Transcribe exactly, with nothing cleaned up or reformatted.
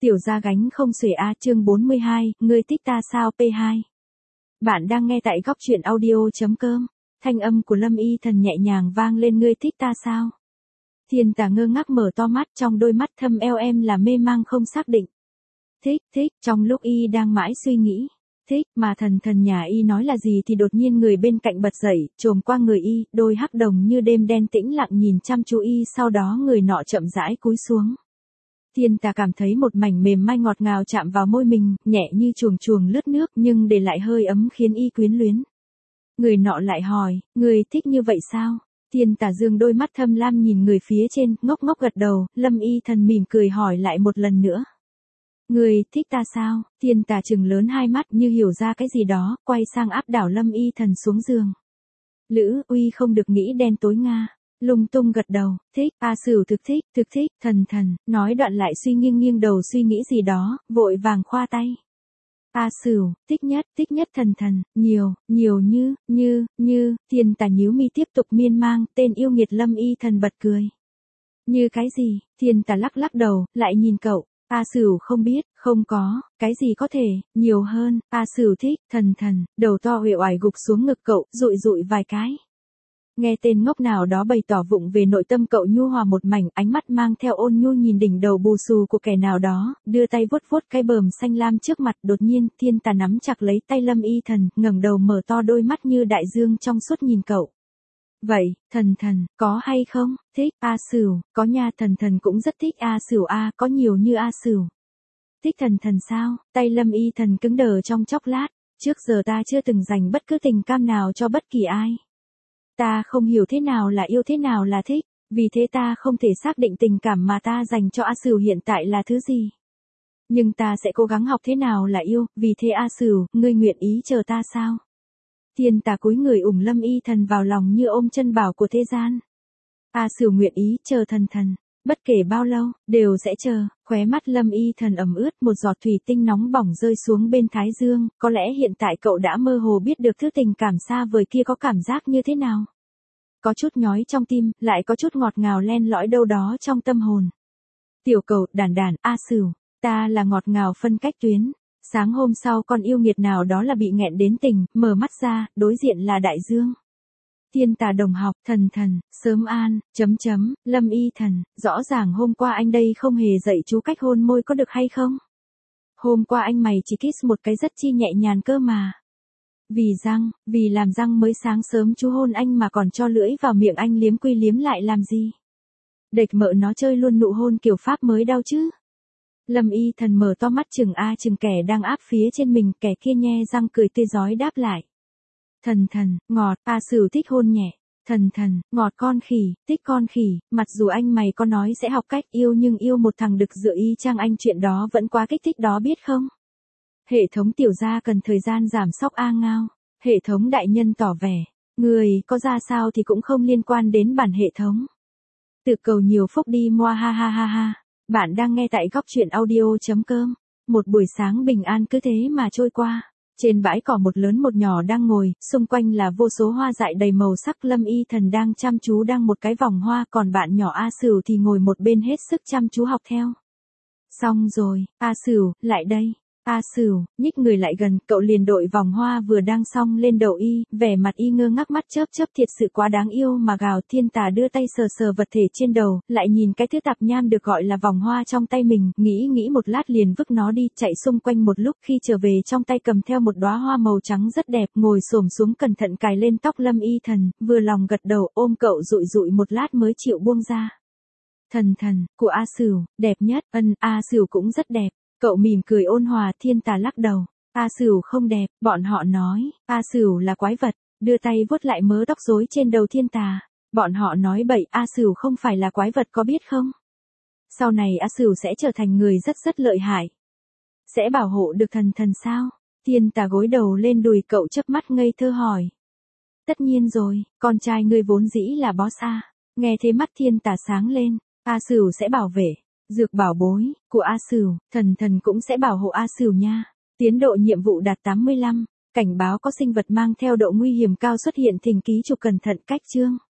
Tiểu gia gánh không xuể a chương bốn mươi hai, ngươi thích ta sao pê hai. Bạn đang nghe tại góc truyện audio.com, thanh âm của Lâm Y Thần nhẹ nhàng vang lên ngươi thích ta sao. Thiên Tà ngơ ngác mở to mắt, trong đôi mắt thâm eo em là mê mang không xác định. Thích, thích, trong lúc y đang mãi suy nghĩ. Thích, mà thần thần nhà y nói là gì thì đột nhiên người bên cạnh bật dậy, trồm qua người y, đôi hắc đồng như đêm đen tĩnh lặng nhìn chăm chú y, sau đó người nọ chậm rãi cúi xuống. Thiên Tà cảm thấy một mảnh mềm mại ngọt ngào chạm vào môi mình, nhẹ như chuồng chuồng lướt nước nhưng để lại hơi ấm khiến y quyến luyến. Người nọ lại hỏi, người thích như vậy sao? Thiên Tà dương đôi mắt thâm lam nhìn người phía trên, ngốc ngốc gật đầu, Lâm Y Thần mỉm cười hỏi lại một lần nữa. Người thích ta sao? Thiên Tà trừng lớn hai mắt như hiểu ra cái gì đó, quay sang áp đảo Lâm Y Thần xuống giường. Lữ Uy không được nghĩ đen tối nga. Lung tung gật đầu, thích, A Sửu thực thích, thực thích, thần thần, nói đoạn lại suy nghiêng nghiêng đầu suy nghĩ gì đó, vội vàng khoa tay. A Sửu, thích nhất, thích nhất thần thần, nhiều, nhiều như, như, như, Thiên Tà nhíu mi tiếp tục miên mang, tên yêu nghiệt Lâm Y Thần bật cười. Như cái gì? Thiên Tà lắc lắc đầu, lại nhìn cậu. A Sửu không biết, không có, cái gì có thể, nhiều hơn, A Sửu thích, thần thần, đầu to uể oải gục xuống ngực cậu, dụi dụi vài cái. Nghe tên ngốc nào đó bày tỏ vụng về nội tâm cậu nhu hòa một mảnh, ánh mắt mang theo ôn nhu nhìn đỉnh đầu bù xù của kẻ nào đó, đưa tay vuốt vuốt cái bờm xanh lam trước mặt, đột nhiên, Thiên Tà nắm chặt lấy tay Lâm Y Thần, ngẩng đầu mở to đôi mắt như đại dương trong suốt nhìn cậu. Vậy, thần thần, có hay không? Thích, A Sửu, có nha, thần thần cũng rất thích A Sửu a, có nhiều như A Sửu. Thích thần thần sao? Tay Lâm Y Thần cứng đờ trong chốc lát, trước giờ ta chưa từng dành bất cứ tình cảm nào cho bất kỳ ai. Ta không hiểu thế nào là yêu, thế nào là thích, vì thế ta không thể xác định tình cảm mà ta dành cho A Sửu hiện tại là thứ gì. Nhưng ta sẽ cố gắng học thế nào là yêu, vì thế A Sửu, ngươi nguyện ý chờ ta sao? Thiên Tà cúi người ủng Lâm Y Thần vào lòng như ôm chân bảo của thế gian. A Sửu nguyện ý chờ thần thần, bất kể bao lâu, đều sẽ chờ. Khóe mắt Lâm Y Thần ẩm ướt, một giọt thủy tinh nóng bỏng rơi xuống bên thái dương, có lẽ hiện tại cậu đã mơ hồ biết được thứ tình cảm xa vời kia có cảm giác như thế nào. Có chút nhói trong tim, lại có chút ngọt ngào len lỏi đâu đó trong tâm hồn. Tiểu cầu, đàn đàn, A Sửu, ta là ngọt ngào phân cách tuyến. Sáng hôm sau con yêu nghiệt nào đó là bị nghẹn đến tỉnh, mở mắt ra, đối diện là đại dương. Thiên Tà đồng học, thần thần, sớm an, chấm chấm, Lâm Y Thần, rõ ràng hôm qua anh đây không hề dạy chú cách hôn môi có được hay không? Hôm qua anh mày chỉ kiss một cái rất chi nhẹ nhàng cơ mà. Vì răng, vì làm răng mới sáng sớm chú hôn anh mà còn cho lưỡi vào miệng anh liếm quy liếm lại làm gì? Đệch mợ nó chơi luôn nụ hôn kiểu Pháp mới đau chứ. Lâm Y Thần mở to mắt chừng a chừng kẻ đang áp phía trên mình, kẻ kia nhe răng cười tươi rói đáp lại. Thần thần, ngọt, A Sửu thích hôn nhẹ. Thần thần, ngọt con khỉ, thích con khỉ, mặc dù anh mày có nói sẽ học cách yêu nhưng yêu một thằng đực dựa y chang anh chuyện đó vẫn quá kích thích đó biết không? Hệ thống tiểu gia cần thời gian giảm sóc a ngao. Hệ thống đại nhân tỏ vẻ, người có ra sao thì cũng không liên quan đến bản hệ thống. Tự cầu nhiều phúc đi moa ha ha ha ha. Bạn đang nghe tại góc truyện audio.com. Một buổi sáng bình an cứ thế mà trôi qua. Trên bãi cỏ một lớn một nhỏ đang ngồi, xung quanh là vô số hoa dại đầy màu sắc. Lâm Y Thần đang chăm chú đăng một cái vòng hoa, còn bạn nhỏ A Sửu thì ngồi một bên hết sức chăm chú học theo. Xong rồi, A Sửu, lại đây. A Sửu, nhích người lại gần, cậu liền đội vòng hoa vừa đang xong lên đầu y, vẻ mặt y ngơ ngác mắt chớp chớp thiệt sự quá đáng yêu mà gào. Thiên Tà đưa tay sờ sờ vật thể trên đầu, lại nhìn cái thứ tạp nham được gọi là vòng hoa trong tay mình, nghĩ nghĩ một lát liền vứt nó đi, chạy xung quanh một lúc khi trở về trong tay cầm theo một đóa hoa màu trắng rất đẹp, ngồi xổm xuống cẩn thận cài lên tóc Lâm Y Thần, vừa lòng gật đầu ôm cậu dụi dụi một lát mới chịu buông ra. Thần thần, của A Sửu, đẹp nhất, ân, A Sửu cũng rất đẹp. Cậu mỉm cười ôn hòa. Thiên Tà lắc đầu. A Sửu không đẹp, bọn họ nói, A Sửu là quái vật, đưa tay vuốt lại mớ tóc rối trên đầu Thiên Tà. Bọn họ nói bậy, A Sửu không phải là quái vật có biết không? Sau này A Sửu sẽ trở thành người rất rất lợi hại. Sẽ bảo hộ được thần thần sao? Thiên Tà gối đầu lên đùi cậu chớp mắt ngây thơ hỏi. Tất nhiên rồi, con trai ngươi vốn dĩ là boss A. Nghe thế mắt Thiên Tà sáng lên, A Sửu sẽ bảo vệ. Dược bảo bối, của A Sửu, thần thần cũng sẽ bảo hộ A Sửu nha. Tiến độ nhiệm vụ đạt tám mươi lăm, cảnh báo có sinh vật mang theo độ nguy hiểm cao xuất hiện, thỉnh ký chủ cẩn thận cách chương.